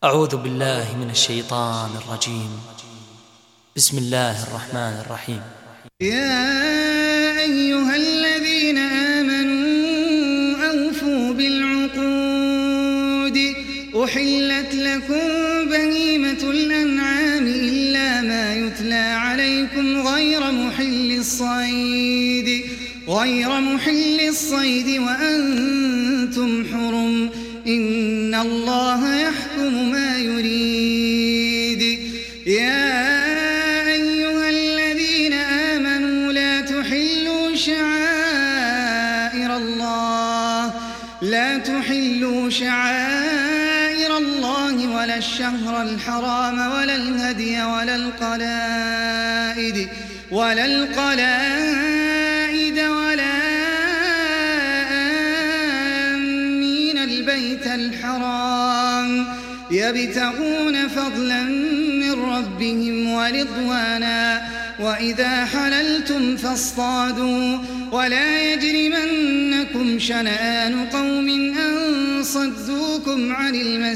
أعوذ بالله من الشيطان الرجيم. بسم الله الرحمن الرحيم. يا أيها الذين آمنوا أوفوا بالعقود أحلت لكم بهيمة الأنعام إلا ما يتلى عليكم غير محل الصيد وأنتم حرم إن الله يحكم ما يريد. يا أيها الذين آمنوا لا تحلوا شعائر الله ولا الشهر الحرام ولا الهدي ولا القلائد ولا آمين البيت الحرام يبتغون فضلا من ربهم ورضوانا وإذا حللتم فاصطادوا ولا يجرمنكم شنآن قوم أن صدوكم عن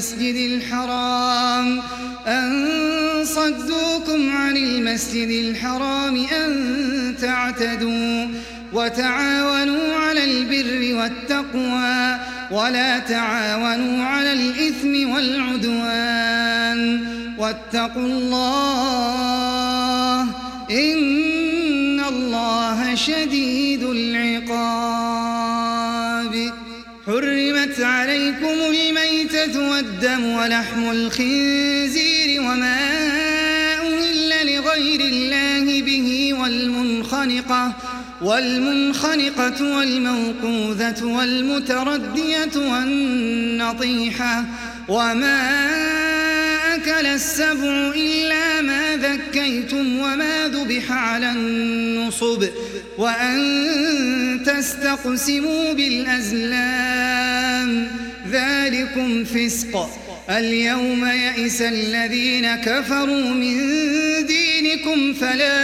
المسجد الحرام أن تعتدوا وتعاونوا على البر والتقوى ولا تعاونوا على الإثم والعدوان واتقوا الله إن الله شديد العقاب. حرمت عليكم الميتة والدم ولحم الخنزير وما أهل لغير الله به والمنخنقة والموقوذة والمتردية والنطيحة وما أكل السبع إلا ما ذكيتم وما ذبح على النصب وأن تستقسموا بالأزلام ذلكم فسق. اليوم يئس الذين كفروا من دينكم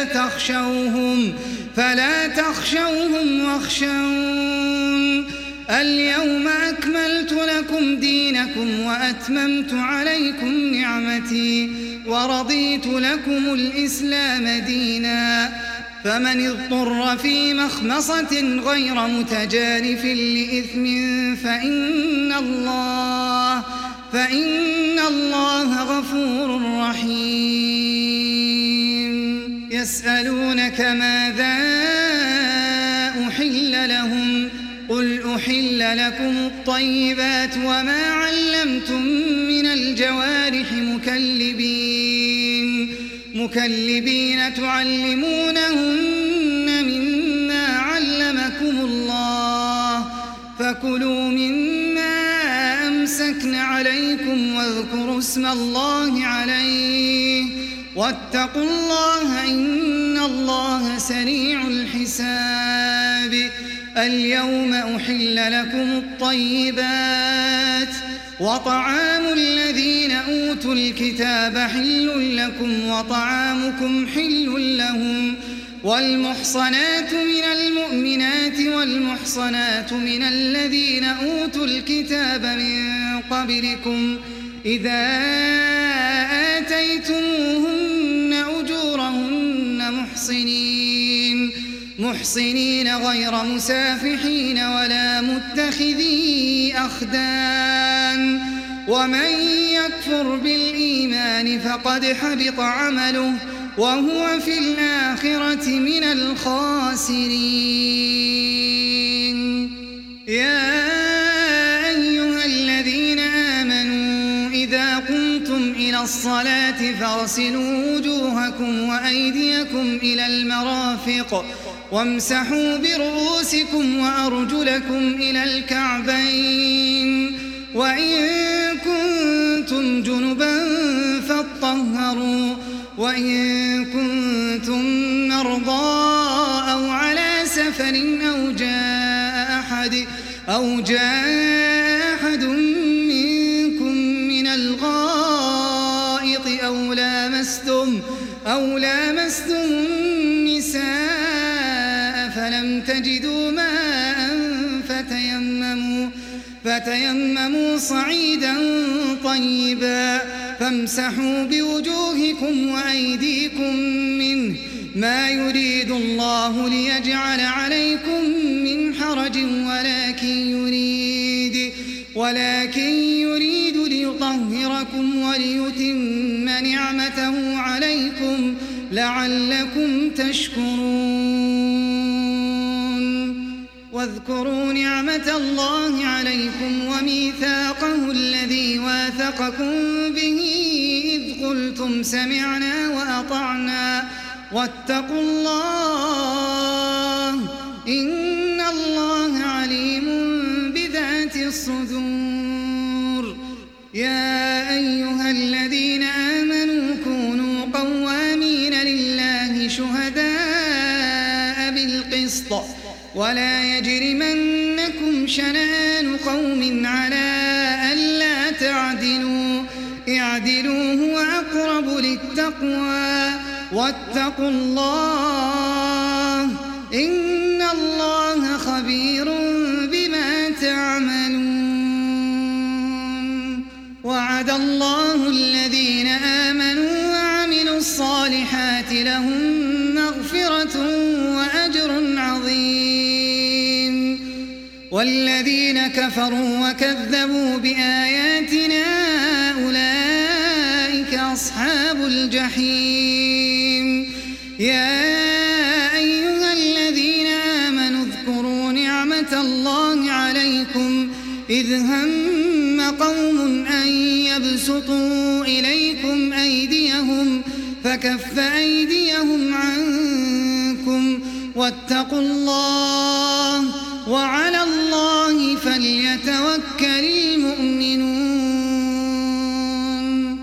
فلا تخشوهم واخشون. اليوم أكملت لكم دينكم وأتممت عليكم نعمتي ورضيت لكم الإسلام دينا. فمن اضطر في مخمصة غير متجانف لإثم فإن الله غفور رحيم. يسألونك ماذا أحل لهم قل أحل لكم الطيبات وما علمتم من الجوارح مكلبين تعلمونهن مما علمكم الله فكلوا مما أمسكن عليكم واذكروا اسم الله عليه واتقوا الله إن الله سريع الحساب. اليوم أحل لكم الطيبات وطعام الذين أوتوا الكتاب حل لكم وطعامكم حل لهم والمحصنات من المؤمنات والمحصنات من الذين أوتوا الكتاب من قبلكم إذا آتيتموهن أجورهن محصنين غير مسافحين ولا متخذي أخدان ومن يكفر بالإيمان فقد حبط عمله وهو في الآخرة من الخاسرين. يا أيها الذين آمنوا إذا قمتم إلى الصلاة فاغسلوا وجوهكم وأيديكم إلى المرافق وامسحوا برؤوسكم وأرجلكم إلى الكعبين وإن كنتم جنبا فاطهروا وإن كنتم مرضى أو على سفر أو جاء أحد منكم من الغائط أو لامستم النساء فلم تجدوا ماء فتيمموا صعيدا طيبا فامسحوا بوجوهكم وأيديكم منه ما يريد الله ليجعل عليكم من حرج ولكن يريد ليطهركم وليتم نعمته عليكم لعلكم تشكرون. واذكروا نعمة الله عليكم وميثاقه الذي واثقكم به إذ قلتم سمعنا وأطعنا واتقوا الله إن الله عليم بذات الصدور. يا أيها الذين آمنوا كونوا قوامين لله شهداء بالقسط ولا يجرمنكم شنآن قوم على ألا تعدلوا اعدلوا هو أقرب للتقوى واتقوا الله إن الله خبير بما تعملون. وعد الله الذين آمنوا وعملوا الصالحات لهم مغفرة وأجر عظيم. والذين كفروا وكذبوا بآياتنا أولئك أصحاب الجحيم. يا أيها الذين آمنوا اذكروا نعمة الله عليكم إذ هم قوم أن يبسطوا إليكم أيديهم فكف أيديهم عنكم واتقوا الله وعلى الله فليتوكل المؤمنون.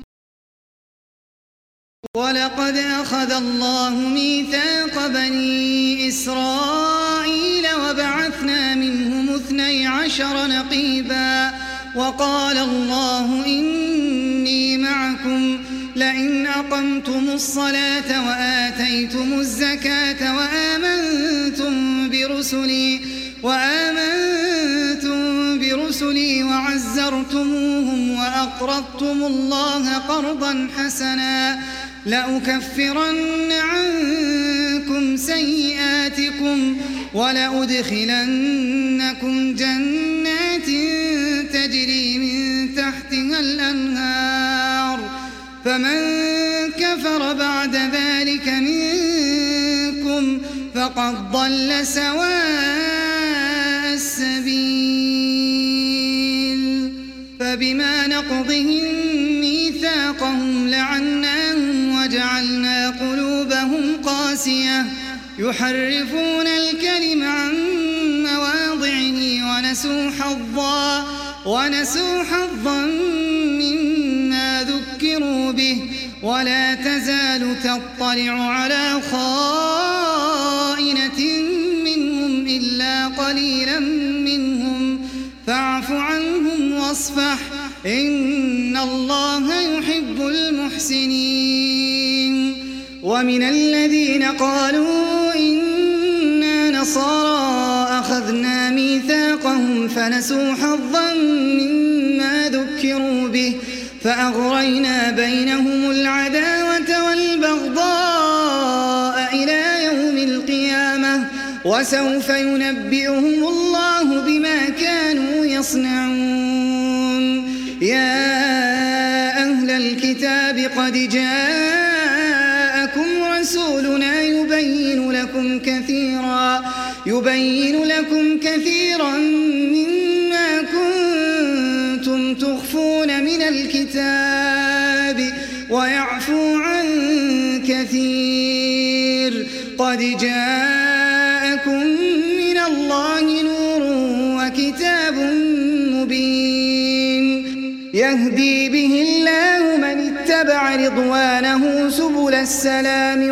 ولقد أخذ الله ميثاق بني إسرائيل وبعثنا منهم 12 نقيبا وقال الله إني معكم لئن أقمتم الصلاة وآتيتم الزكاة وآمنتم برسلي وعزرتموهم وأقرضتم الله قرضا حسنا لأكفرن عنكم سيئاتكم ولأدخلنكم جنات تجري من تحتها الأنهار فمن كفر بعد ذلك منكم فقد ضل سواء السبيل. فبما نقضهم ميثاقهم لعناهم وجعلنا قلوبهم قاسية يحرفون الكلم عن مواضعه ونسوا حظا مما ذكروا به ولا تزال تطلع على خائنة منهم إلا قليلا منهم فاعف عنهم واصفح إن الله يحب المحسنين. ومن الذين قالوا إنا نصارى أخذنا ميثاقهم فنسوا حظا مما ذكروا به فأغرينا بينهم العداوة والبغضاء إلى يوم القيامة وسوف ينبئهم الله بما كانوا يصنعون. يا أهل الكتاب قد جاءكم رسولنا يبين لكم كثيرا مما كنتم تخفون من الكتاب ويعفو عن كثير. قد جاءكم من الله نور وكتاب مبين يهدي به الله من اتبع رضوانه سبل السلام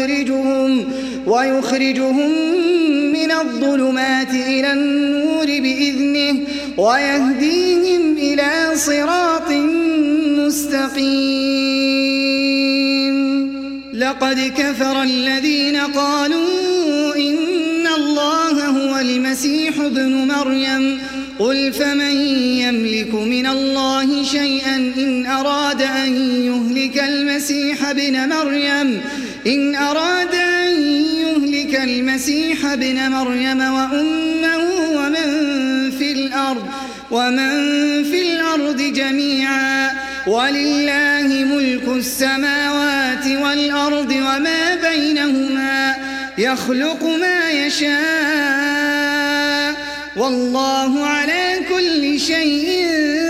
ويخرجهم من الظلمات إلى النور بإذنه ويهديهم إلى صراط مستقيم. لقد كفر الذين قالوا إن الله هو المسيح ابن مريم قل فمن يملك من الله شيئا إن أراد أن يهلك المسيح ابن مريم وأمه ومن في الأرض جميعا ولله ملك السماوات والأرض وما بينهما يخلق ما يشاء والله على كل شيء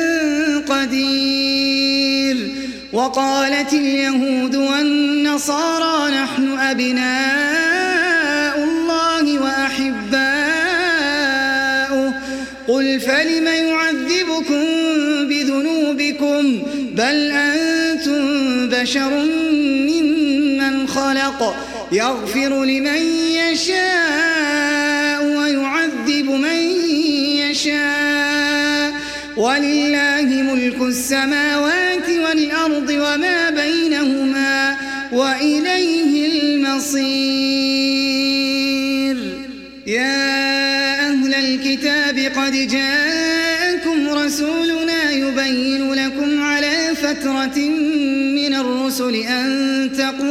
قدير. وقالت اليهود والنصارى نحن أبناء الله وأحباؤه قل فلم يعذبكم بذنوبكم بل أنتم بشر ممن خلق يغفر لمن يشاء ويعذب من يشاء ولله ملك السماوات والأرض وما بينهما وإليه المصير. يا أهل الكتاب قد جاءكم رسولنا يبين لكم على فترة من الرسل أن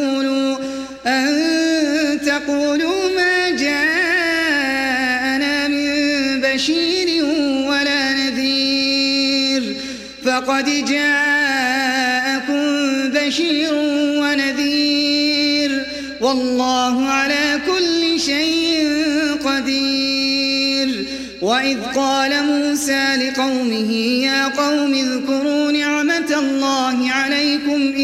تقولوا ما جاءنا من بشير ولا نذير فقد جاءكم بشير ونذير والله على كل شيء قدير. وإذ قال موسى لقومه يا قوم اذكروا نعمة الله عليكم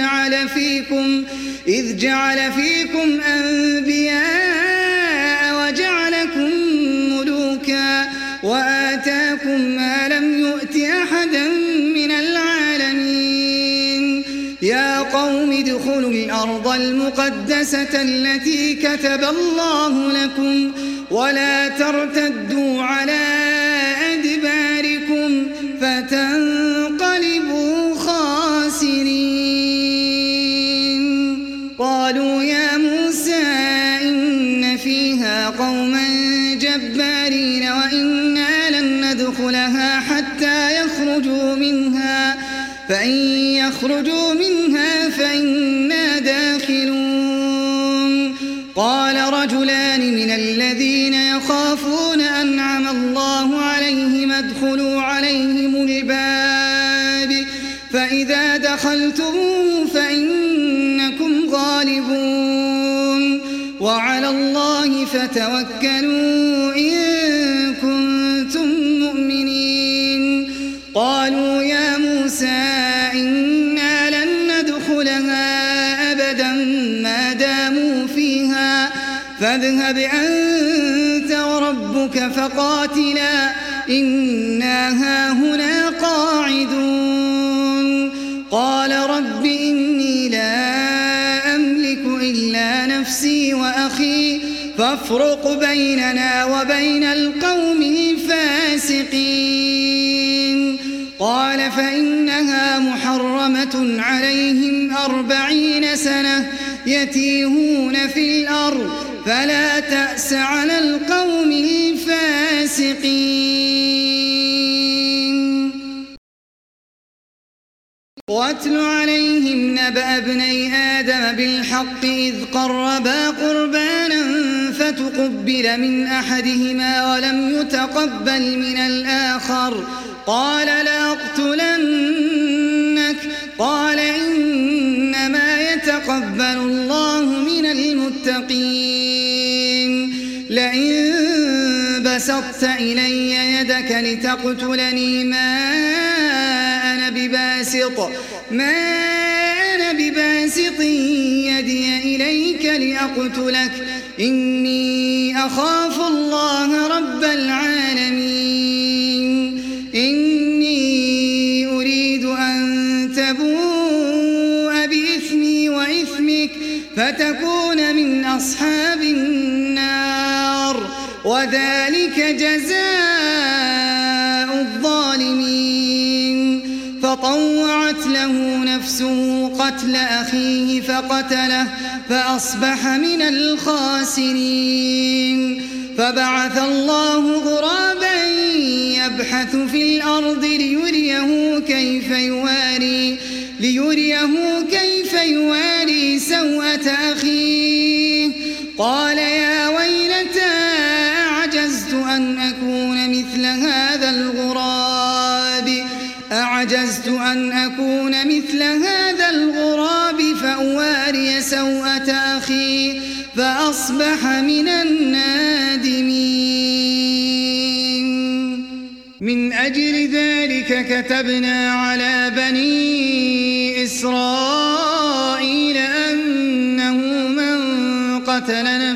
إذ جعل فيكم أنبياء وجعلكم ملوكا وآتاكم ما لم يؤت أحدا من العالمين. يا قوم ادخلوا الأرض المقدسة التي كتب الله لكم ولا ترتدوا على أدباركم فتنقلبوا خاسرين. قالوا يا موسى إن فيها قوما جبارين وإنا لن ندخلها حتى يخرجوا منها فإن يخرجوا منها فإنا داخلون. قال رجلان من الذين يخافون أنعم الله عليهم ادخلوا عليهم الباب فإذا دخلتموه فإنكم غالبون وعلى الله فتوكلوا إن كنتم مؤمنين. قالوا يا موسى إنا لن ندخلها أبدا ما داموا فيها فاذهب أنت وربك فقاتلا إنا هاهنا قاعدون. قال رب إني لا أملك إلا نفسي وأخي فافرق بيننا وبين القوم الفاسقين. قال فإنها محرمة عليهم 40 سنة يتيهون في الأرض فلا تأس على القوم الفاسقين. واتل عليهم نبأ ابني آدم بالحق إذ قربا قربانا فتقبل من أحدهما ولم يتقبل من الآخر قال لأقتلنك قال إنما يتقبل الله من المتقين. لئن بسطت إلي يدك لتقتلني ما أنا بباسط يدي إليك لأقتلك إني أخاف الله رب العالمين. إني أريد أن تبوء بإثمي وإثمك فتكون من أصحاب النار وذلك جزاء الظالمين. فطوعت له نفسه قتل أخيه فقتله فأصبح من الخاسرين. فبعث الله غرابا يبحث في الأرض ليريه كيف يواري سوءة أخيه قال يا ويلتى أعجزت أن أكون مثل هذا الغراب فأواري سوءة أخي فأصبح من النادمين. من أجل ذلك كتبنا على بني إسرائيل أنه من قتل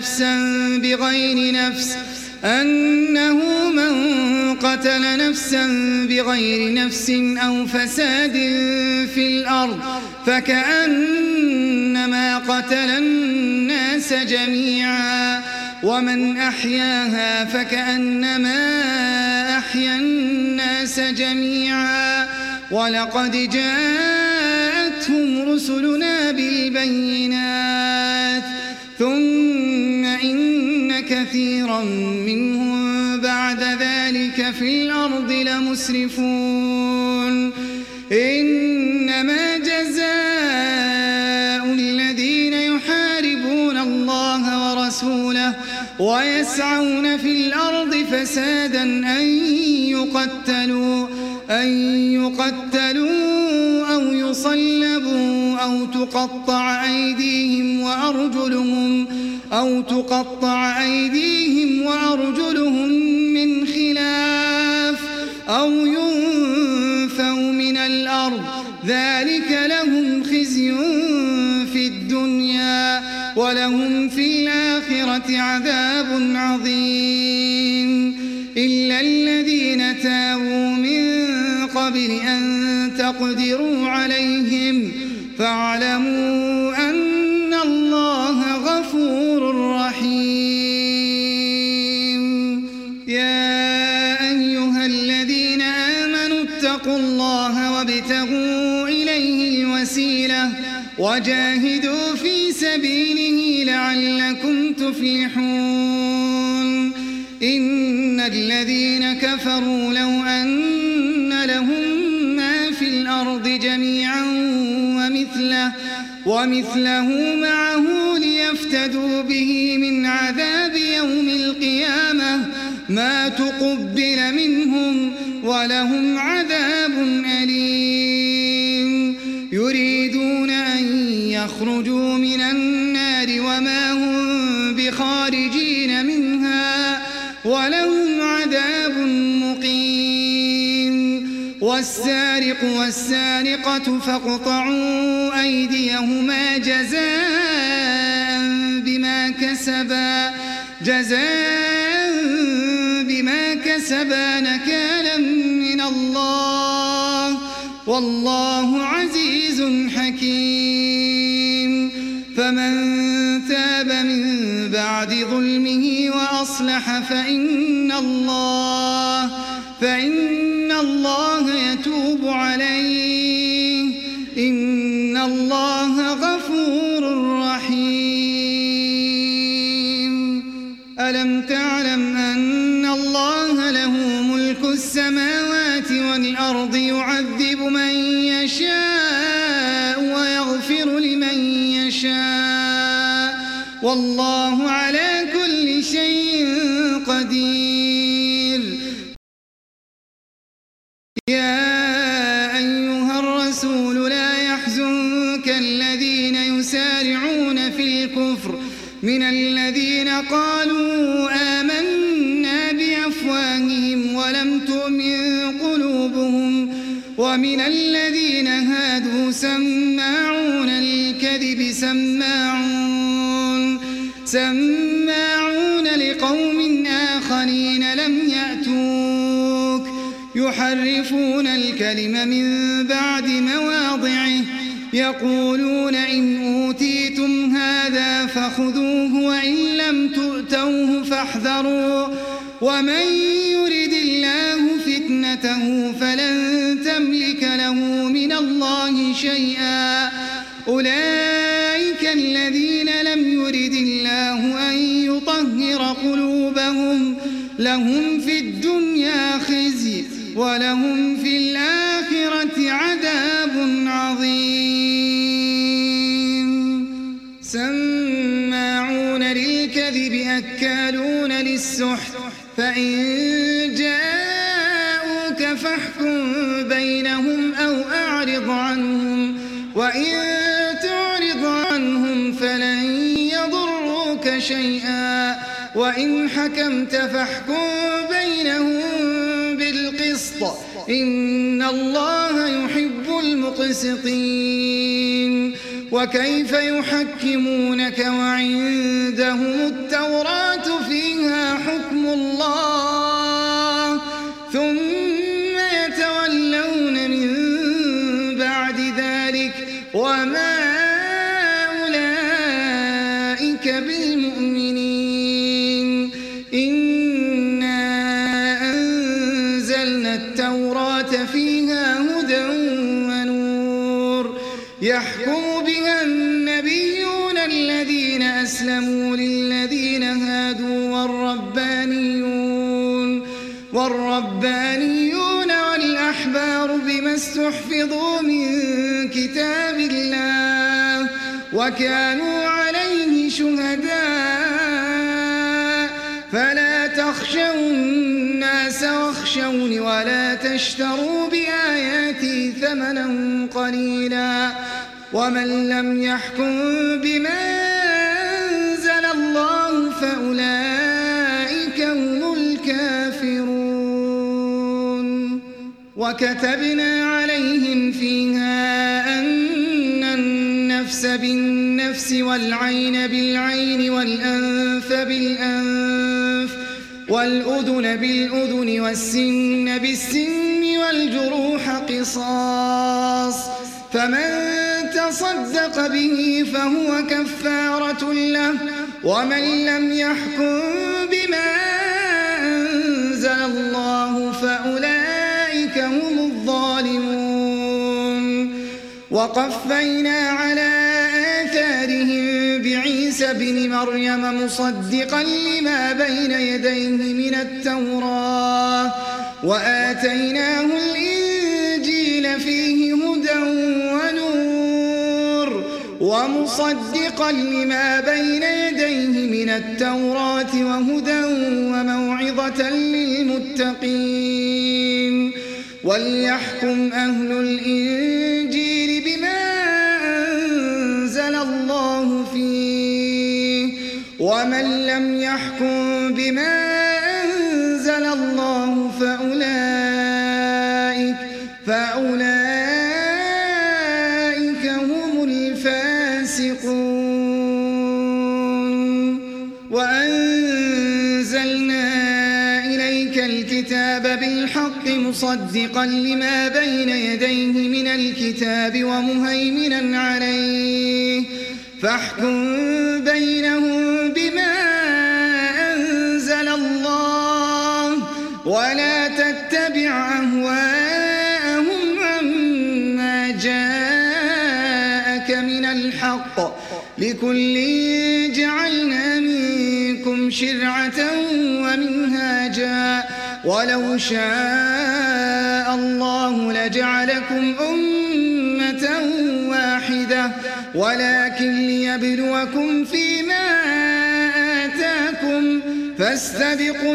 نفسا بغير نفس أو فساد في الأرض فكأنما قتل الناس جميعا ومن أحياها فكأنما أحيا الناس جميعا ولقد جاءتهم رسلنا بالبينات ثم إن كثيرا منهم بعد ذلك في الأرض لمسرفون. إنما جزاء الذين يحاربون الله ورسوله ويسعون في الأرض فسادا أن يقتلوا أو يصلبوا أو تقطع أيديهم وأرجلهم من خلاف أو ينفوا من الأرض ذلك لهم خزي في الدنيا ولهم في الآخرة عذاب عظيم. إلا الذين تابوا من قبل أن تقدروا عليهم فاعلموا أن الله غفور رحيم. يا أيها الذين آمنوا اتقوا الله وابتغوا إليه الوسيلة وجاهدوا في سبيله لعلكم تفلحون. إن الذين كفروا لو أن لهم ما في الأرض جميعا ومثله معه ليفتدوا به من عذاب يوم القيامة ما تقبل منهم ولهم عذاب أليم. يريدون أن يخرجوا من النار وما هم بخارجين منها ولهم عذاب مقيم. والسارق والسارقة فاقطعوا أيديهما جزاء بما كسبا نكالا من الله والله عزيز حكيم. فمن تاب من بعد ظلمه وأصلح فإن الله يتوب عليه إن الله غفور رحيم. ألم تعلم أن الله له ملك السماوات والأرض يعذب من يشاء ويغفر لمن يشاء والله على كل شيء قدير. يا أيها الرسول لا يحزنك الذين يسارعون في الكفر من الذين قالوا آمنا بأفواههم ولم تؤمن قلوبهم ومن الذين هادوا سماعون للكذب سماعون لقوم آخرين لم يأتوك يحرفون الكلم من بعد مواضعه يقولون إن أوتيتم هذا فخذوه وإن لم تؤتوه فاحذروا ومن يرد الله فتنته فلن تملك له من الله شيئا. أولئك الذين لم يرد الله أن يطهر قلوبهم لهم في الدنيا خزي ولهم في الآخرة عذاب عظيم. سماعون للكذب أكالون للسحت فإن جاءوك فاحكم بينهم أو أعرض عنهم وإن تعرض عنهم فلن يضروك شيئا وإن حكمت فاحكم بينهم بالقسط إن الله يحب المقسطين. وكيف يحكمونك وعندهم التوراة فيها حكم الله ثم يتولون من بعد ذلك وما أولئك بالمؤمنين. إنا أنزلنا التوراة فيها هدى ونور يحكم بها النبيون الذين أسلموا للذين هادوا والربانيون والأحبار بما استحفظوا من كتاب الله وكانوا عليه شهداء فلا تخشوا الناس واخشوني ولا تشتروا بآياتي ثمنا قليلا ومن لم يحكم بما أنزل الله فأولئك هم الكافرون. وكتبنا عليهم فيها أن النفس بالنفس والعين بالعين والأنف بالأنف والأذن بالأذن والسن بالسن والجروح قصاص فمن تصدق به فهو كفارة له ومن لم يحكم بما أنزل الله فأولئك هم الظالمون. وقفينا على آثارهم بعيسى بن مريم مصدقا لما بين يديه من التوراة وآتيناه الإنجيل فيه هدى ونور ومصدقا لما بين يديه من التوراة وهدى وموعظة للمتقين. وليحكم أهل الإنجيل بما أنزل الله فيه ومن لم يحكم بما أنزل الله فأولئك هم الفاسقون. وأنزلنا إليك الكتاب بالحق مصدقا لما بين يديه من الكتاب ومهيمنا عليه فاحكم بينهم بما أنزل الله ولا تتبع أهواءهم عما جاءك من الحق لكل جعلنا منكم شرعة ومنهاجا ولو شاء الله لجعلكم أمة واحدة ولكن ليبلوكم فيما آتاكم فاستبقوا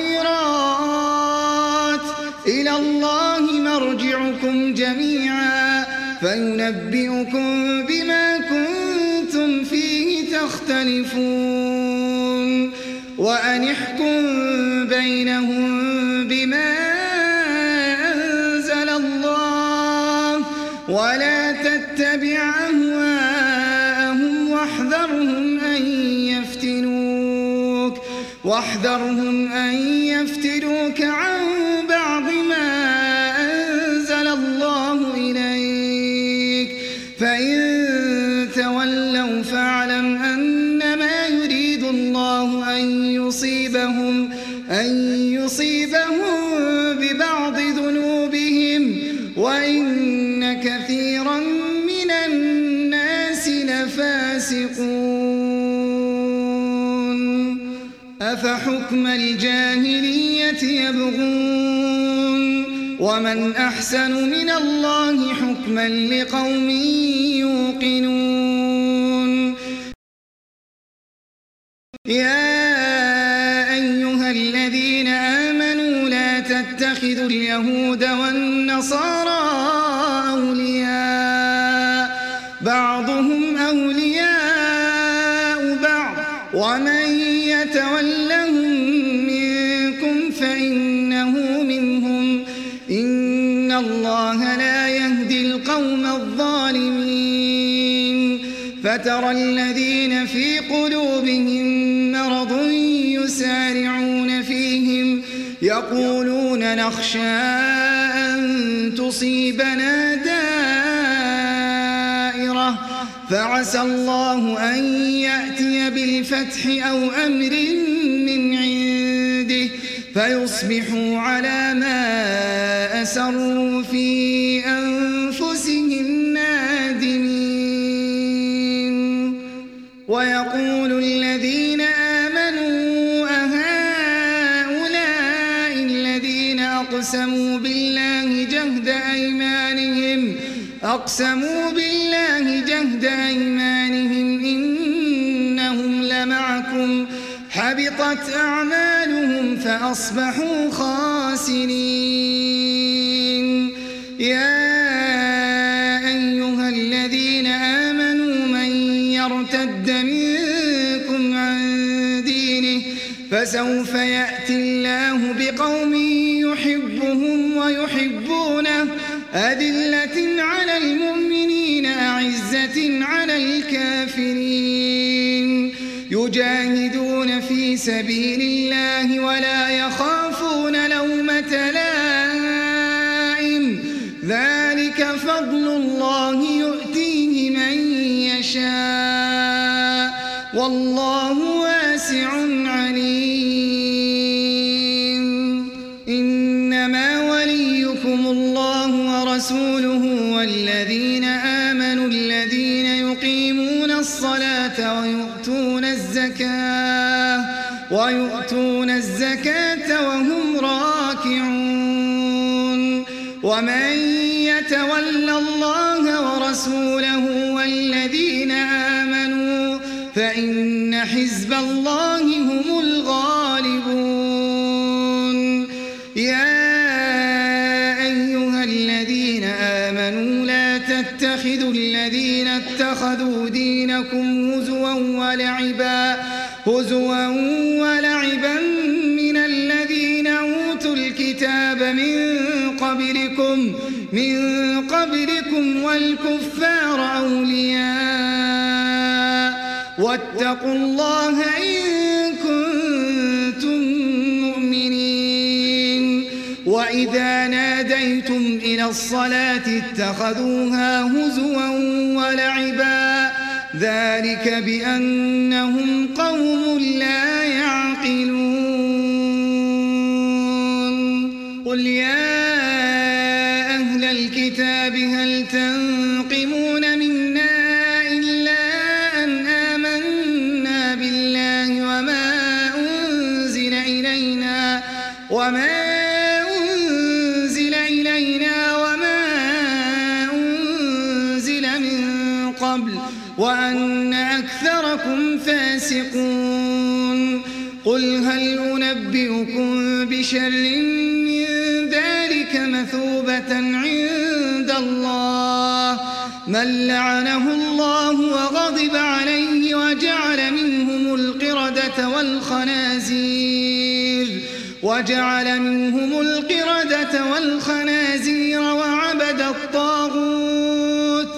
الخيرات إلى الله مرجعكم جميعا فينبئكم بما كنتم فيه تختلفون. وأن احكم بينهم بما أنزل الله ولا تتبع أهواءهم واحذرهم أن يفتنوك عن بعض ما أنزل الله إليك فإن تولوا فاعلم أنما يريد الله أن يصيبهم ببعض ذنوبهم وإن كثيرا من الناس لفاسقون. أفحكم الجاهلية يبغون ومن أحسن من الله حكما لقوم يوقنون يا أيها الذين آمنوا لا تتخذوا اليهود والنصارى أولياء بعضهم أولياء بعض ومن يتولهم منكم فإنه منهم إن الله لا يهدي القوم الظالمين فترى الذين في قلوبهم مرض يسارعون فيهم يقولون نخشى أن تصيبنا دائرة فعسى الله أن يأتي بالفتح أو أمر من عنده فيصبحوا على ما أسروا في أنفسهم نادمين ويقول الذين آمنوا أهؤلاء الذين أقسموا بالله جهد أيمانهم إنهم لمعكم حبطت أعمالهم فأصبحوا خاسرين يا أيها الذين آمنوا من يرتد منكم عن دينه فسوف يأتي الله بقوم يحبهم ويحبونه أذلة على المؤمنين أعزة على الكافرين يجاهدون في سبيل الله ولا يخافون لومة لائم ذلك فضل الله يؤتيه من يشاء والله واسع عليم إنما وليكم الله ورسوله والذين آمنوا الذين يقيمون الصلاة ويؤتون الزكاة وهم راكعون ومن يتول الله ورسوله والذين آمنوا فإن حزب الله هم الغالبون يا أيها الذين آمنوا لا تتخذوا الذين اتخذوا دينكم هزوا ولعبا من الذين أوتوا الكتاب من قبلكم والكفار أولياء واتقوا الله إن كنتم مؤمنين وإذا ناديتم إلى الصلاة اتخذوها هزوا ولعبا ذلك بأنهم قوم لا يعقلون قل يا أهل الكتاب هل تنقمون منا إلا أن آمنا بالله وما أنزل إلينا وما أنزل من قبل وأن أكثركم فاسقون قل هل أنبئكم بشر من ذلك مثوبة عند الله من لعنه الله وغضب عليه وجعل منهم القردة والخنازير وعبد الطاغوت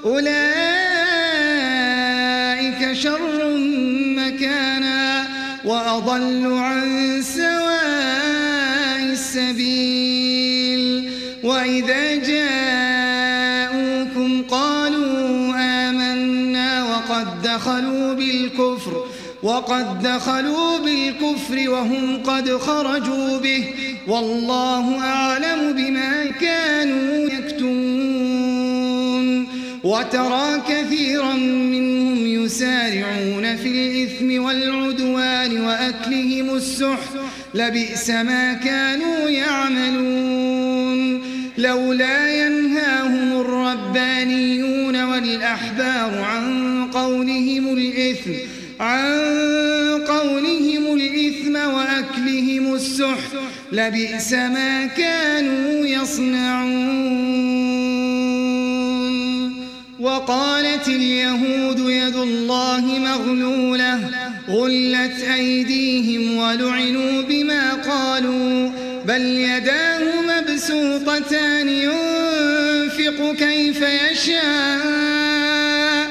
أولئك شر مكانا وأضل عن سواء السبيل وإذا جاءوكم قالوا آمنا وقد دخلوا بالكفر وهم قد خرجوا به والله أعلم بما كانوا يكتمون وترى كثيرا منهم يسارعون في الإثم والعدوان وأكلهم السحت لبئس ما كانوا يعملون لولا ينهاهم الربانيون والأحبار عن قولهم الإثم وأكلهم السحت لبئس ما كانوا يصنعون. وقالت اليهود يد الله مغلولة غلت أيديهم ولعنوا بما قالوا بل يداه مبسوطتان ينفق كيف يشاء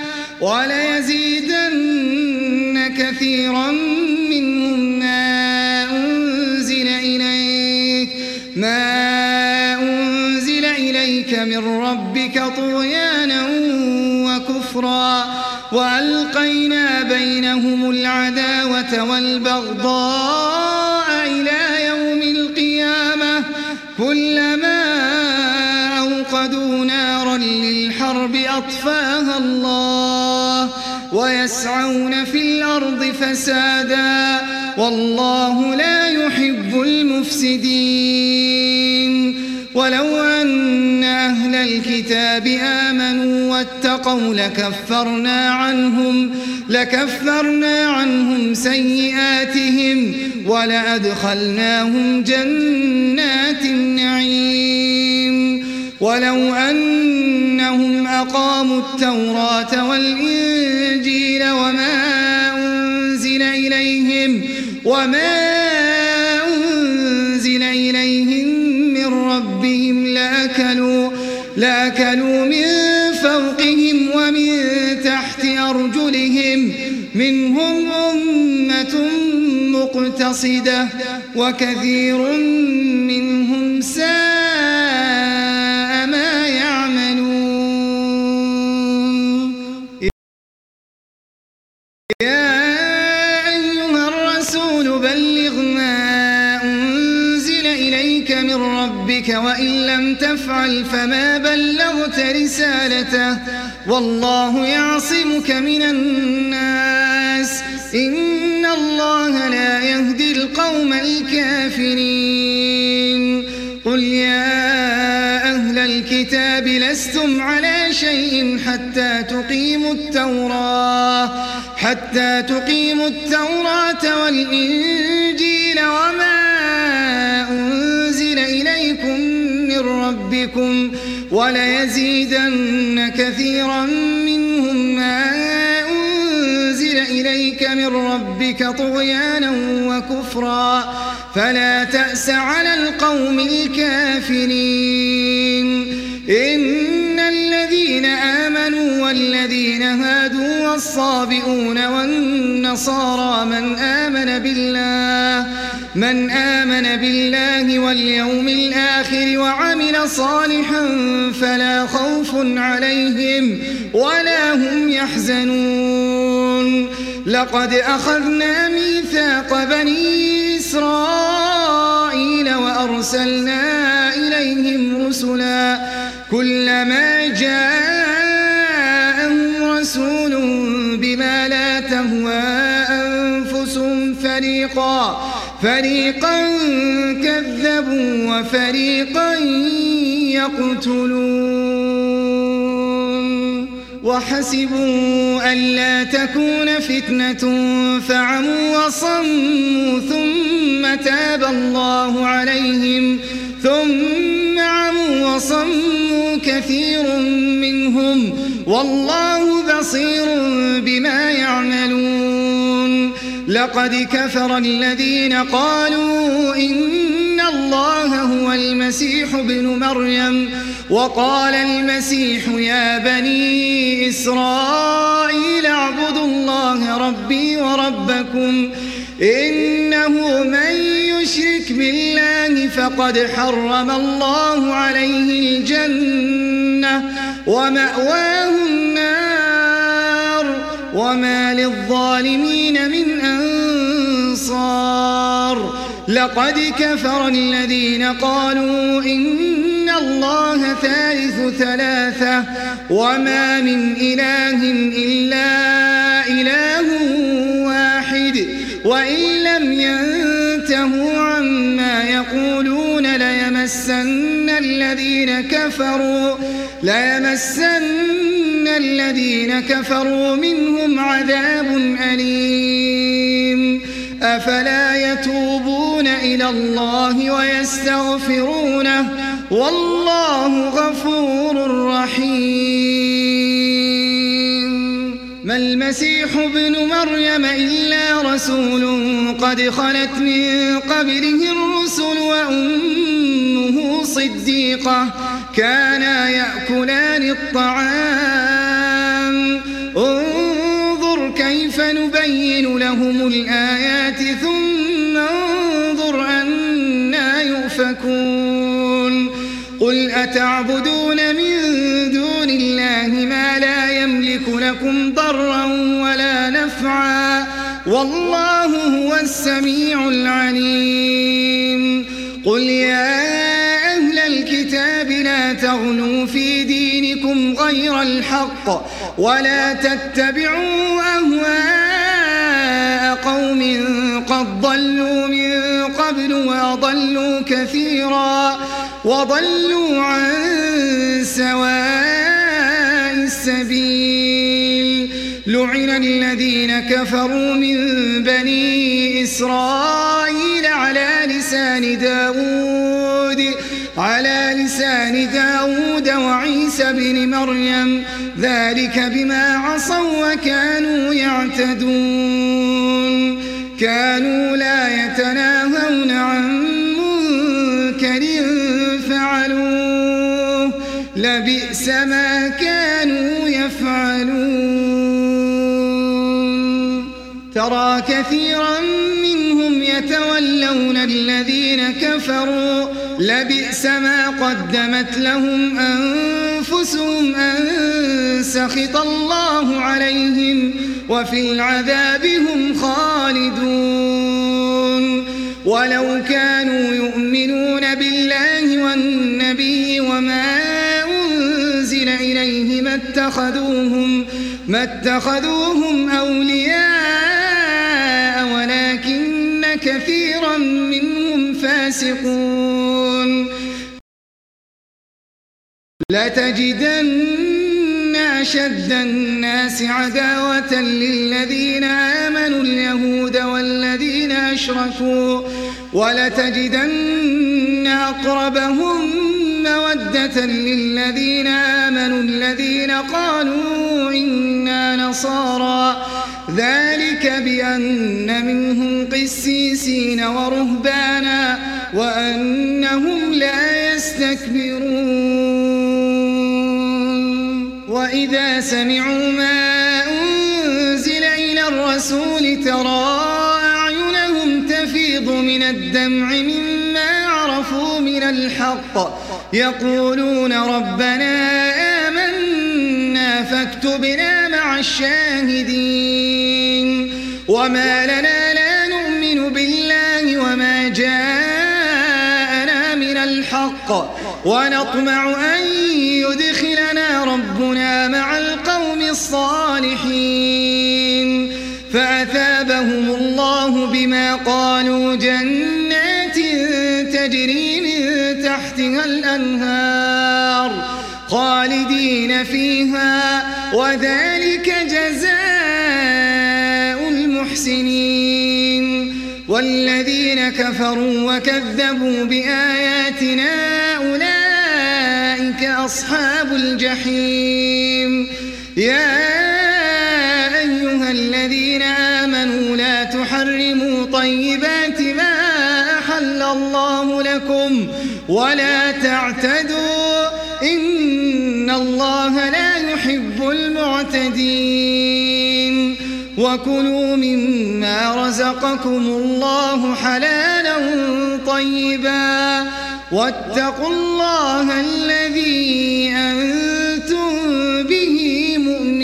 وليزيدن كثيرا منهم ما أنزل إليك من ربك طغيانا وكفرا وألقينا بينهم العداوة والبغضاء إلى يوم القيامة كلما أوقدوا نارا للحرب أطفاها الله ويسعون في الأرض فسادا والله لا يحب المفسدين. ولو أن أهل الكتاب آمنوا واتقوا لكفرنا عنهم سيئاتهم ولأدخلناهم جنات النعيم. ولو أنهم أقاموا التوراة والإنجيل وما أنزل إليهم من ربهم لأكلوا من فوقهم ومن تحت أرجلهم منهم أمة مقتصدة وكثير منهم ساء ما يعملون. يا أيها الرسول بلغ ما أنزل إليك من ربك وإن لم تفعل فما بلغت رسالته والله يعصمك من الناس إن الله لا يهدي القوم الكافرين. قل يا أهل الكتاب لستم على شيء حتى تقيموا التوراة والإنجيل وما أنزل إليكم من ربكم وليزيدن كثيرا منهم ما أنزل إليك من ربك طغيانا وكفرا فلا تأس على القوم الكافرين. إن الذين آمنوا والذين هادوا والصابئون والنصارى من آمن بالله واليوم الآخر وعمل صالحا فلا خوف عليهم ولا هم يحزنون. لقد أخذنا ميثاق بني إسرائيل وأرسلنا إليهم رسلا كلما جاءهم رسول بما لا تهوى أنفسهم فريقا كذبوا وفريقا يقتلون. وحسبوا ألا تكون فتنة فعموا وصموا ثم تاب الله عليهم ثم عموا وصموا كثير منهم والله بصير بما يعملون. لقد كفر الذين قالوا إن الله هو المسيح ابن مريم وقال المسيح يا بني إسرائيل اعبدوا الله ربي وربكم إنه من يشرك بالله فقد حرم الله عليه الجنة ومأواه النار وما للظالمين من أنصار. لقد كفر الذين قالوا إن الله ثالث ثلاثة وما من إله إلا إله واحد وإن لم ينتهوا عما يقولون ليمسن الذين الذين كفروا منهم عذاب أليم أفلا يتوبون إلى الله ويستغفرونه والله غفور رحيم. ما المسيح ابن مريم إلا رسول قد خلت من قبله الرسل وأمه صديقة كانا يأكلان الطعام انظر كيف نبين لهم الآيات ثم انظر أنى يؤفكون. قل أتعبدون من دون الله ما لا يملك لكم ضرا ولا نفعا والله هو السميع العليم. قل يا أهل الكتاب لا تغلوا في دينكم غير الحق ولا تتبعوا أهواء قوم قد ضلوا من قبل وأضلوا كثيرا وضلوا عن سواء السبيل. لعن الذين كفروا من بني إسرائيل على لسان داود وعيسى بن مريم ذلك بما عصوا وكانوا يعتدون. كانوا لا يتناهون عن منكر فعلوه لبئس ما كانوا يفعلون. ترى كثيرا منهم يتولون الذين كفروا لبئس ما قدمت لهم أنفسهم أن سخط الله عليهم وفي العذاب هم خالدون. ولو كانوا يؤمنون بالله والنبي وما أنزل إليه ما اتخذوهم أولياء ولكن كثيرا منهم فاسقون. لتجدن أشد الناس عداوة للذين آمنوا اليهود والذين أشركوا ولتجدن أقربهم مودة للذين آمنوا الذين قالوا إنا نصارى ذلك بأن منهم قسيسين ورهبانا وأنهم لا يستكبرون. وإذا سمعوا ما أنزل إلى الرسول ترى أعينهم تفيض من الدمع مما عرفوا من الحق يقولون ربنا آمنا فاكتبنا مع الشاهدين. وما لنا لا نؤمن بالله وما جاءنا من الحق ونطمع أن يدخلنا ربنا مع القوم الصالحين. فأثابهم الله بما قالوا جنات تجري من تحتها الأنهار خالدين فيها وذلك جزاء المحسنين. والذين كفروا وكذبوا بآياتنا أولئك أصحاب الجحيم. يا أيها الذين آمنوا لا تحرموا طيبات ما أحل الله لكم ولا تعتدوا إن الله لا يحب المعتدين. وكلوا مما رزقكم الله حلالا طيبا واتقوا الله الذي أنتم به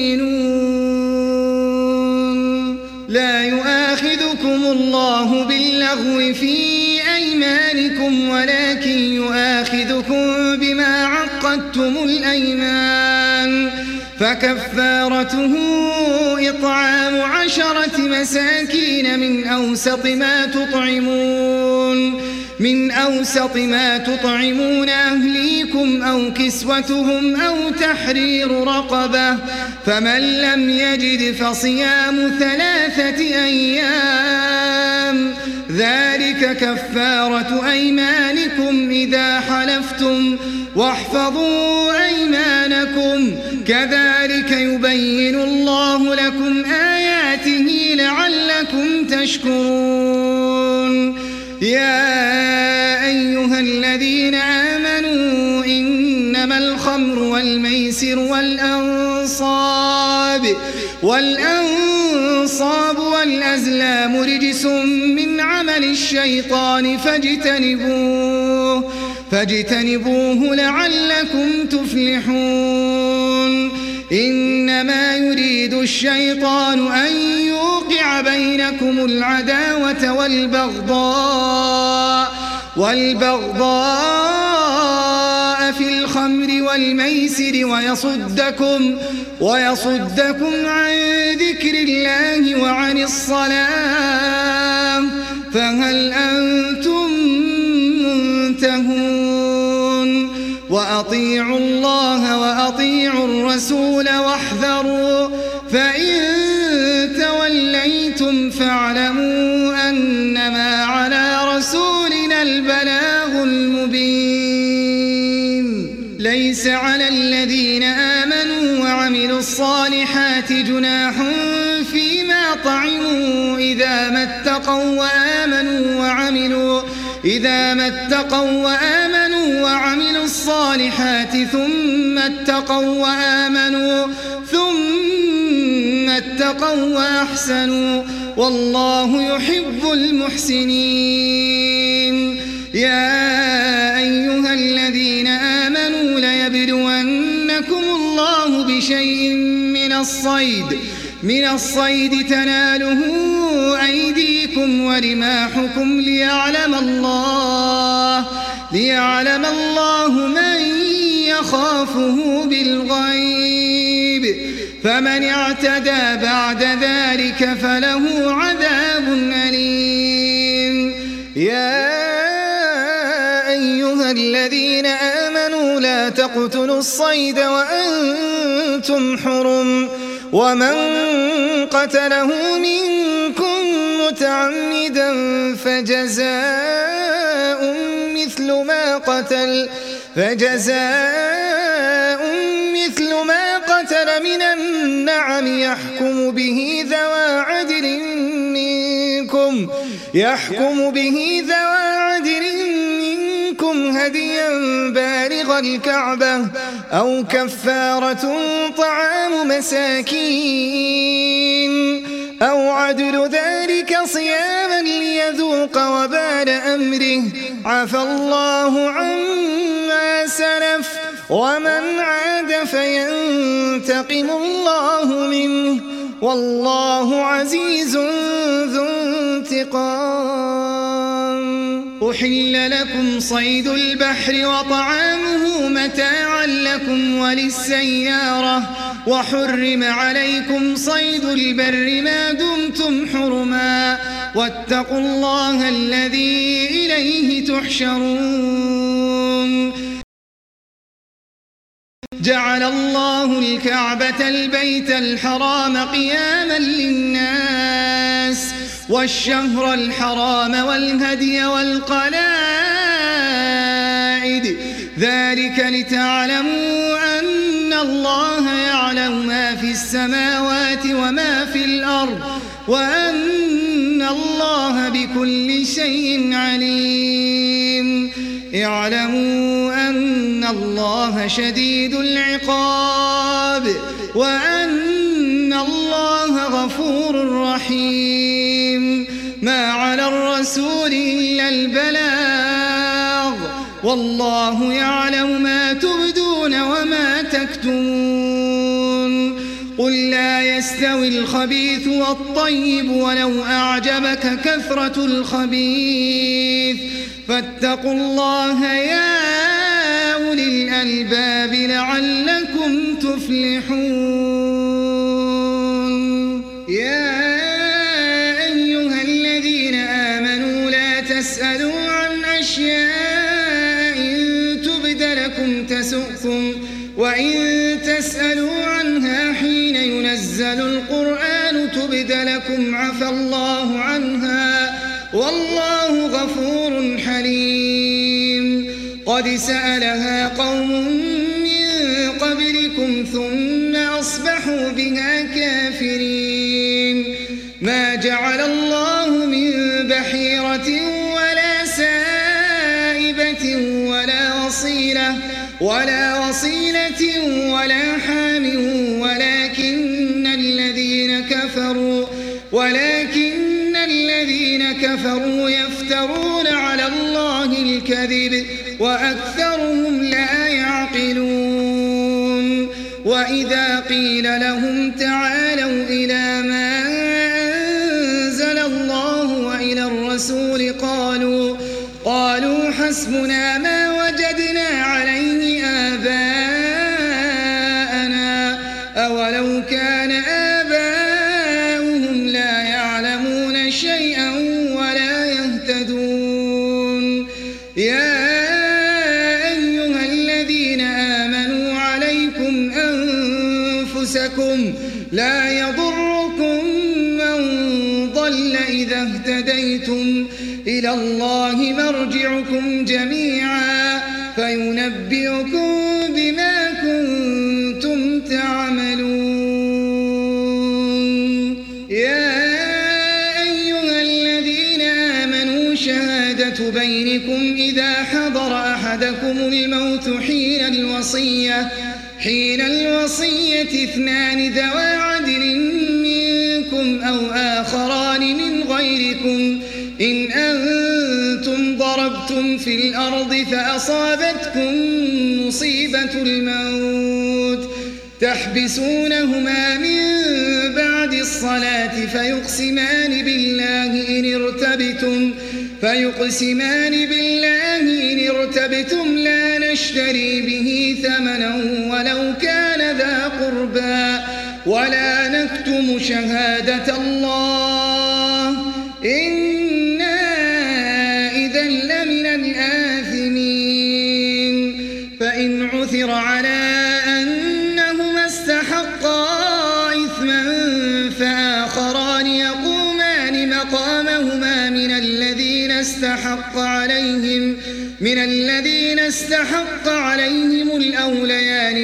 مؤمنون. لا يؤاخذكم الله باللغو في أيمانكم ولكن يؤاخذكم بما عقدتم الأيمان فكفارته إطعام 10 مساكين من أوسط ما تطعمون من أوسط ما تطعمون أهليكم أو كسوتهم أو تحرير رقبة، فمن لم يجد فصيام 3 أيام، ذلك كفارة أيمانكم إذا حلفتم، واحفظوا أيمانكم، كذلك يبين الله لكم آياته لعلكم تشكرون. يا أيها الذين آمنوا إنما الخمر والميسر والأنصاب والأزلام رجس من عمل الشيطان فاجتنبوه لعلكم تفلحون. إنما يريد الشيطان أن يوقع بينكم العداوة والبغضاء في الخمر والميسر ويصدكم عن ذكر الله وعن الصلاة، فهل أنتم منتهون؟ وأطيعوا الله وأطيعوا الرسول واحذروا، فإن توليتم فاعلموا أنما على رسولنا البلاغ المبين. ليس على الذين آمنوا وعملوا الصالحات جناح فيما طعموا إذا ما اتقوا وآمنوا وعملوا الصالحات ثم اتقوا وأحسنوا، والله يحب المحسنين. يا أيها الذين آمنوا ليبلونكم الله بشيء من الصيد تناله أيديكم ورماحكم ليعلم الله من يخافه بالغيب، فمن اعتدى بعد ذلك فله عذاب أليم. يا أيها الذين آمنوا لا تقتلوا الصيد وأنتم حرم، ومن قتله منكم متعمدا فجزاء مثل ما قتل من النعم يحكم به ذوى عدل منكم هديا بالغ الكعبة أو كفارة طعام مساكين أو عدل ذلك صياما ليذوق وبال أمره، عفى الله عما سلف، ومن عاد فينتقم الله منه، والله عزيز ذو انتقام. أحل لكم صيد البحر وطعامه متاعا لكم وللسيارة، وحرم عليكم صيد البر ما دمتم حرما، واتقوا الله الذي إليه تحشرون. جعل الله الكعبة البيت الحرام قياما للناس والشهر الحرام والهدي والقلائد، ذلك لتعلموا أن الله يعلم ما في السماوات وما في الأرض، وأن الله بكل شيء عليم. اعلموا أن الله شديد العقاب، وأن الله غفور رحيم. ما على الرسول إلا البلاغ، والله يعلم ما تبدون وما تكتمون. قل لا يستوي الخبيث والطيب ولو أعجبك كثرة الخبيث، فاتقوا الله يا أولي الألباب لعلكم تفلحون. يا أيها الذين آمنوا لا تسألوا عن أشياء ينزل القرآن تبد لكم عفى الله عنها والله غفور حليم. قد سألها قوم من قبلكم ثم أصبحوا بها كافرين. ما جعل الله من بحيرة ولا سائبة ولا وصيلة ولا حام ولكن الذين كفروا يفترون على الله الكذب وأكثرهم لا يعقلون. وإذا قيل لهم تعالوا إلى ما أنزل الله وإلى الرسول قالوا حسبنا ما وجدنا عليه آباءنا أولو كان آباؤهم لا يعلمون شيئا ولا يهتدون. يا أيها الذين آمنوا عليكم أنفسكم لا يضركم من ضل إذا اهتديتم إلى الله مرجعكم جميعا فينبئكم بما كنتم تعملون. يا أيها الذين آمنوا شهادة بينكم إذا حضر أحدكم الموت حين الوصية اثنان ذوى عدل منكم أو آخران من غيركم إن أنتم ضربتم في الأرض فأصابتكم مصيبة الموت تحبسونهما من بعد الصلاة فيقسمان بالله إن ارتبتم لا نشتري به ثمنا ولو كان ذا قربى ولا نكتم شهادة الله إنا إذا لمن الآثمين. فإن عثر على أنهما استحقا إثما فآخران يقومان مقامهما من الذين استحق عليهم الأوليان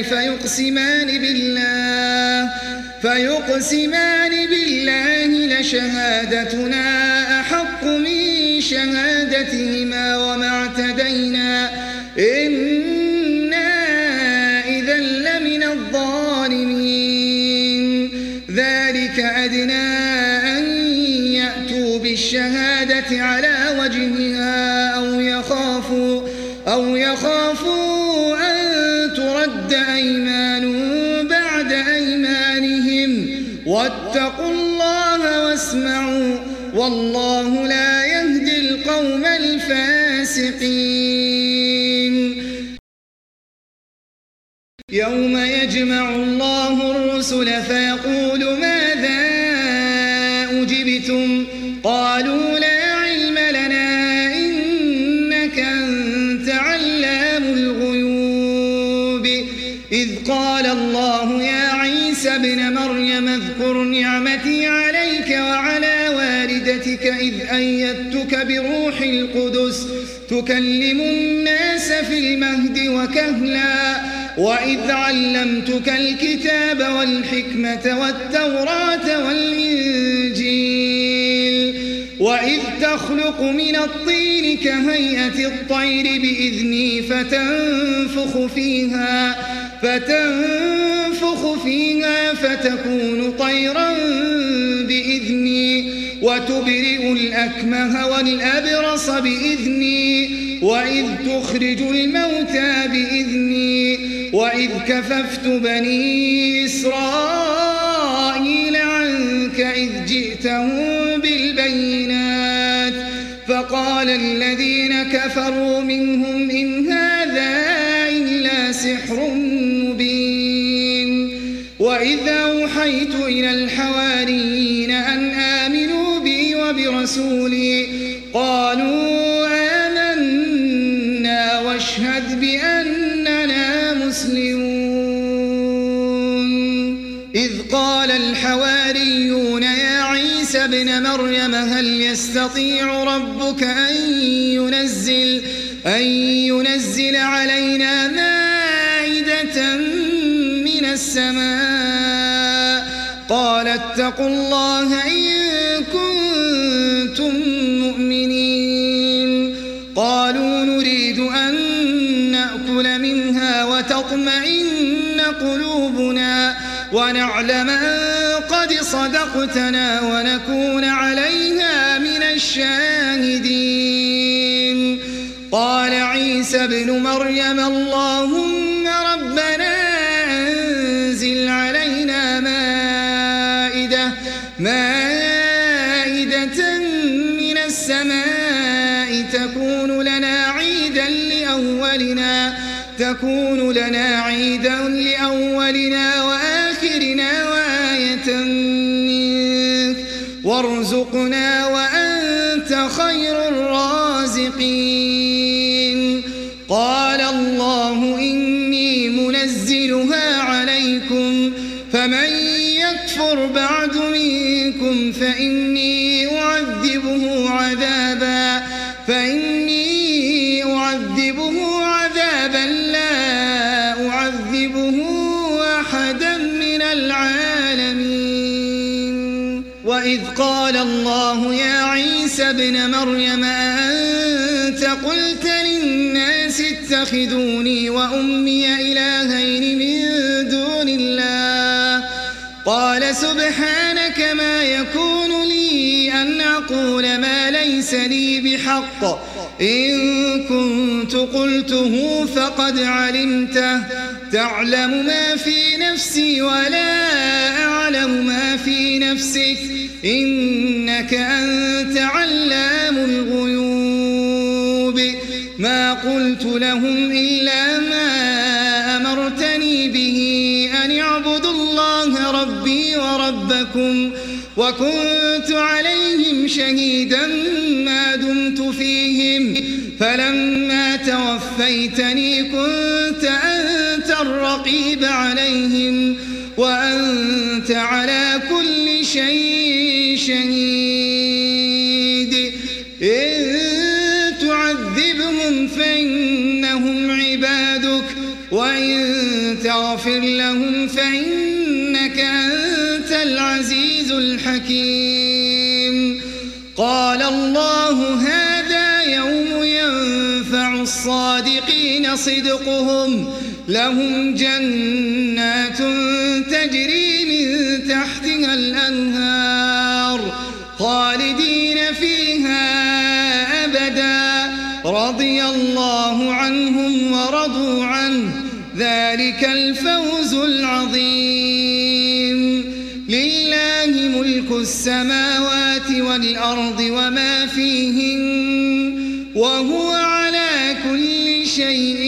فيقسمان بالله لشهادتنا أحق من شهادتهما وما اعتدينا إنا إذا لمن الظالمين. ذلك أدنى أن يأتوا بالشهادة على وجهها أو يخافوا أن ترد أيمان بعد أيمانهم واتقوا الله واسمعوا والله لا يهدي القوم الفاسقين. يوم يجمع الله الرسل فيقول ماذا أجبتم قالوا لا علم لنا إنك أنت علام الغيوب. إذ قال الله يا عيسى ابن مريم اذكر نعمتي عليك وعلى والدتك إذ أيدتك بروح القدس تكلم الناس في المهد وكهلا وإذ علمتك الكتاب والحكمة والتوراة والإنجيل وإذ تخلق من الطين كهيئة الطير بإذني فتنفخ فيها فتكون طيرا بإذني وتبرئ الأكمه والأبرص بإذني وإذ تخرج الموتى بإذني وإذ كففت بني إسرائيل عنك إذ جئتهم بالبينات فقال الذين كفروا منهم إن هذا إلا سحر مبين. وإذا أوحيت إلى الحواريين أن آمنوا بي وبرسولي قالوا آمنا واشهد بأننا مسلمون. إذ قال قال الحواريون يا عيسى ابن مريم هل يستطيع ربك أن ينزل علينا مائدة من السماء قال اتقوا الله إن كنتم مؤمنين قالوا نريد أن نأكل منها وتطمئن قلوبنا ونعلم أن قد صدقتنا ونكون عليها من الشاهدين قال عيسى ابن مريم اللهم ربنا أنزل علينا مائدة من السماء تكون لنا عيدا لأولنا وآخرنا وآية منك وارزقنا وأنت خير الرازقين قال الله إني منزلها عليكم فمن يكفر بعد منكم فإني أعذبه عذابا لا أعذبه أحدا من العالمين وإذ قال الله يا عيسى ابن مريم أنت قلت للناس اتخذوني وأمي إلهين من دون الله قال سبحانك ما يكون لي أن أقول ما ليس لي بحق إن كنت قلته فقد علمته تعلم ما في نفسي ولا أعلم ما في نفسك إنك أنت علام الغيوب ما قلت لهم إلا ما أمرتني به أن اعبدوا الله ربي وربكم وكنت عليهم شهيدا ما دمت فيهم فلما توفيتني كنت أنت الرقيب عليهم وأنت على كل شيء شهيد إن تعذبهم فإنهم عبادك وإن تغفر لهم فإنك أنت العزيز الحكيم قال الله هذا يوم ينفع الصادقين صدقهم لهم جنات تجري من تحتها الأنهار خالدين فيها أبدا رضي الله عنهم ورضوا عنه ذلك الفوز العظيم لله ملك السماوات والأرض وما فيهن وهو على كل شيء